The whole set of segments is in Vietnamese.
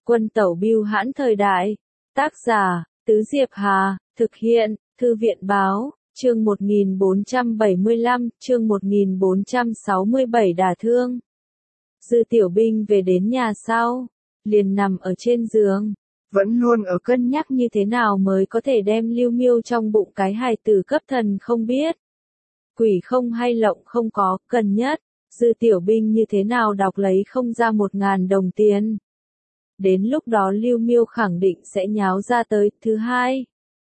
Quân tẩu bưu hãn thời đại. Tác giả, Tứ Diệp Hà, thực hiện, Thư viện Báo, chương 1475, chương 1467 đả thương. Dư Tiểu Binh về đến nhà sau, liền nằm ở trên giường, vẫn luôn ở cân nhắc như thế nào mới có thể đem Lưu Miêu trong bụng cái hài tử cấp thần không biết. Quỷ không hay lộng không có, cần nhất, Dư Tiểu Binh như thế nào đọc lấy không ra 1.000 đồng tiền. Đến lúc đó Lưu Miêu khẳng định sẽ nháo ra tới. Thứ hai,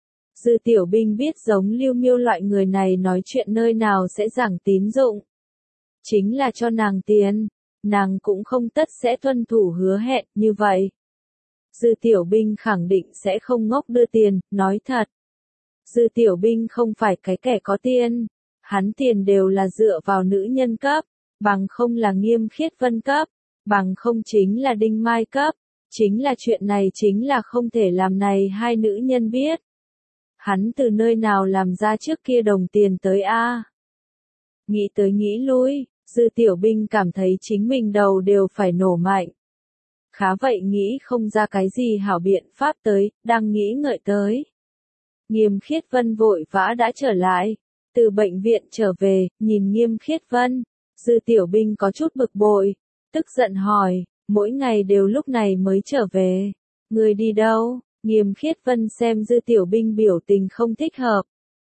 Dư Tiểu Binh biết giống Lưu Miêu loại người này nói chuyện nơi nào sẽ giảng tín dụng. Chính là cho nàng tiền, nàng cũng không tất sẽ tuân thủ hứa hẹn như vậy. Dư Tiểu Binh khẳng định sẽ không ngốc đưa tiền, nói thật. Dư Tiểu Binh không phải cái kẻ có tiền, hắn tiền đều là dựa vào nữ nhân cấp, bằng không là Nghiêm Khiết Vân cấp, bằng không chính là Đinh Mai cấp, chính là chuyện này chính là không thể làm này hai nữ nhân biết. Hắn từ nơi nào làm ra trước kia đồng tiền tới a? Nghĩ tới nghĩ lui, Dư Tiểu Binh cảm thấy chính mình đầu đều phải nổ mạnh. Khá vậy nghĩ không ra cái gì hảo biện pháp tới, đang nghĩ ngợi tới. Nghiêm Khiết Vân vội vã đã trở lại, từ bệnh viện trở về, nhìn Nghiêm Khiết Vân, Dư Tiểu Binh có chút bực bội, tức giận hỏi, mỗi ngày đều lúc này mới trở về, người đi đâu? Nghiêm Khiết Vân xem Dư Tiểu Binh biểu tình không thích hợp,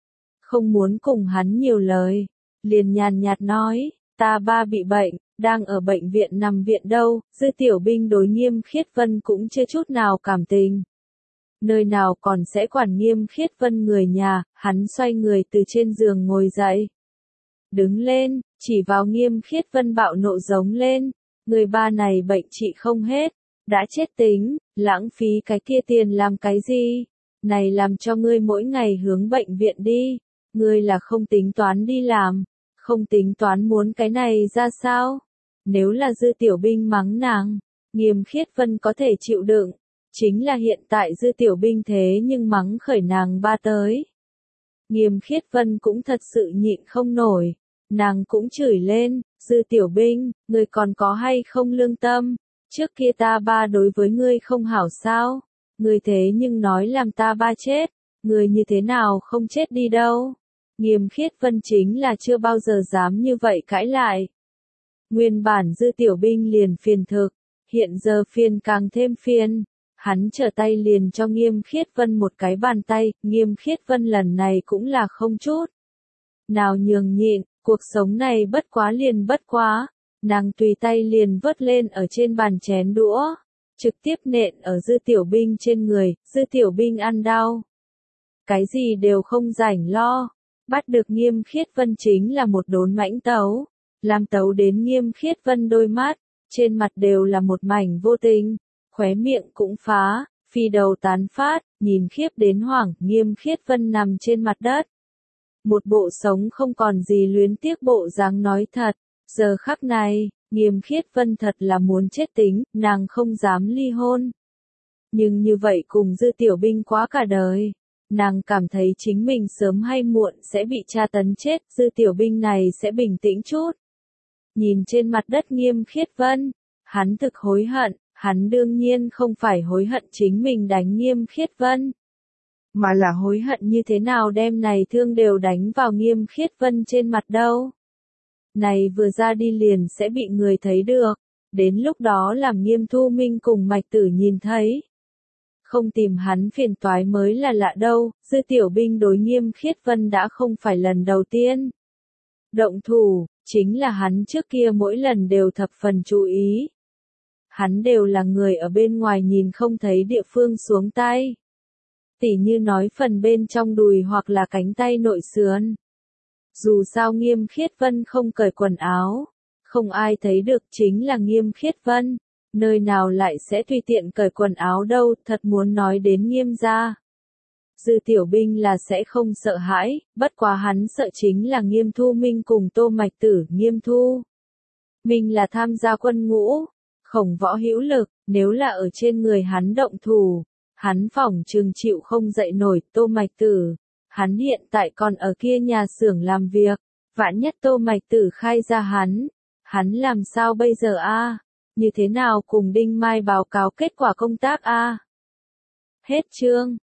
không muốn cùng hắn nhiều lời, liền nhàn nhạt nói, ta ba bị bệnh, đang ở bệnh viện nằm viện đâu. Dư Tiểu Binh đối Nghiêm Khiết Vân cũng chưa chút nào cảm tình. Nơi nào còn sẽ quản Nghiêm Khiết Vân người nhà, hắn xoay người từ trên giường ngồi dậy. Đứng lên, chỉ vào Nghiêm Khiết Vân bạo nộ giống lên, người ba này bệnh trị không hết, đã chết tính, lãng phí cái kia tiền làm cái gì? Này làm cho ngươi mỗi ngày hướng bệnh viện đi, ngươi là không tính toán đi làm, không tính toán muốn cái này ra sao? Nếu là Dư Tiểu Binh mắng nàng, Nghiêm Khiết Vân có thể chịu đựng, chính là hiện tại Dư Tiểu Binh thế nhưng mắng khởi nàng ba tới. Nghiêm Khiết Vân cũng thật sự nhịn không nổi, nàng cũng chửi lên, Dư Tiểu Binh, ngươi còn có hay không lương tâm, trước kia ta ba đối với ngươi không hảo sao, ngươi thế nhưng nói làm ta ba chết, ngươi như thế nào không chết đi đâu. Nghiêm Khiết Vân chính là chưa bao giờ dám như vậy cãi lại. Nguyên bản Dư Tiểu Binh liền phiền thực, hiện giờ phiền càng thêm phiền. Hắn trở tay liền cho Nghiêm Khiết Vân một cái bàn tay, Nghiêm Khiết Vân lần này cũng là không chút nào nhường nhịn, cuộc sống này bất quá liền bất quá, nàng tùy tay liền vớt lên ở trên bàn chén đũa, trực tiếp nện ở Dư Tiểu Binh trên người, Dư Tiểu Binh ăn đau. Cái gì đều không rảnh lo, bắt được Nghiêm Khiết Vân chính là một đốn mãnh tấu, làm tấu đến Nghiêm Khiết Vân đôi mắt, trên mặt đều là một mảnh vô tình. Khóe miệng cũng phá, phi đầu tán phát, nhìn khiếp đến hoảng, Nghiêm Khiết Vân nằm trên mặt đất. Một bộ sống không còn gì luyến tiếc bộ dáng nói thật, giờ khắc này, Nghiêm Khiết Vân thật là muốn chết tính, nàng không dám ly hôn. Nhưng như vậy cùng Dư Tiểu Binh quá cả đời, nàng cảm thấy chính mình sớm hay muộn sẽ bị tra tấn chết, Dư Tiểu Binh này sẽ bình tĩnh chút. Nhìn trên mặt đất Nghiêm Khiết Vân, hắn thực hối hận. Hắn đương nhiên không phải hối hận chính mình đánh Nghiêm Khiết Vân, mà là hối hận như thế nào đem này thương đều đánh vào Nghiêm Khiết Vân trên mặt đâu. Này vừa ra đi liền sẽ bị người thấy được, đến lúc đó làm Nghiêm Thu Minh cùng Mạch Tử nhìn thấy. Không tìm hắn phiền toái mới là lạ đâu, Dư Tiểu Binh đối Nghiêm Khiết Vân đã không phải lần đầu tiên. Động thủ, chính là hắn trước kia mỗi lần đều thập phần chú ý. Hắn đều là người ở bên ngoài nhìn không thấy địa phương xuống tay. Tỉ như nói phần bên trong đùi hoặc là cánh tay nội sườn. Dù sao Nghiêm Khiết Vân không cởi quần áo, không ai thấy được chính là Nghiêm Khiết Vân, nơi nào lại sẽ tùy tiện cởi quần áo đâu, thật muốn nói đến Nghiêm gia. Dư Tiểu Binh là sẽ không sợ hãi, bất quá hắn sợ chính là Nghiêm Thu Minh cùng Tô Mạch Tử. Nghiêm Thu Minh là tham gia quân ngũ, khổng võ hữu lực, nếu là ở trên người hắn động thủ, hắn phỏng chừng chịu không dậy nổi. Tô Mạch Tử, hắn hiện tại còn ở kia nhà xưởng làm việc, vạn nhất Tô Mạch Tử khai ra hắn làm sao bây giờ a? như thế nào cùng Đinh Mai báo cáo kết quả công tác a? Hết chương.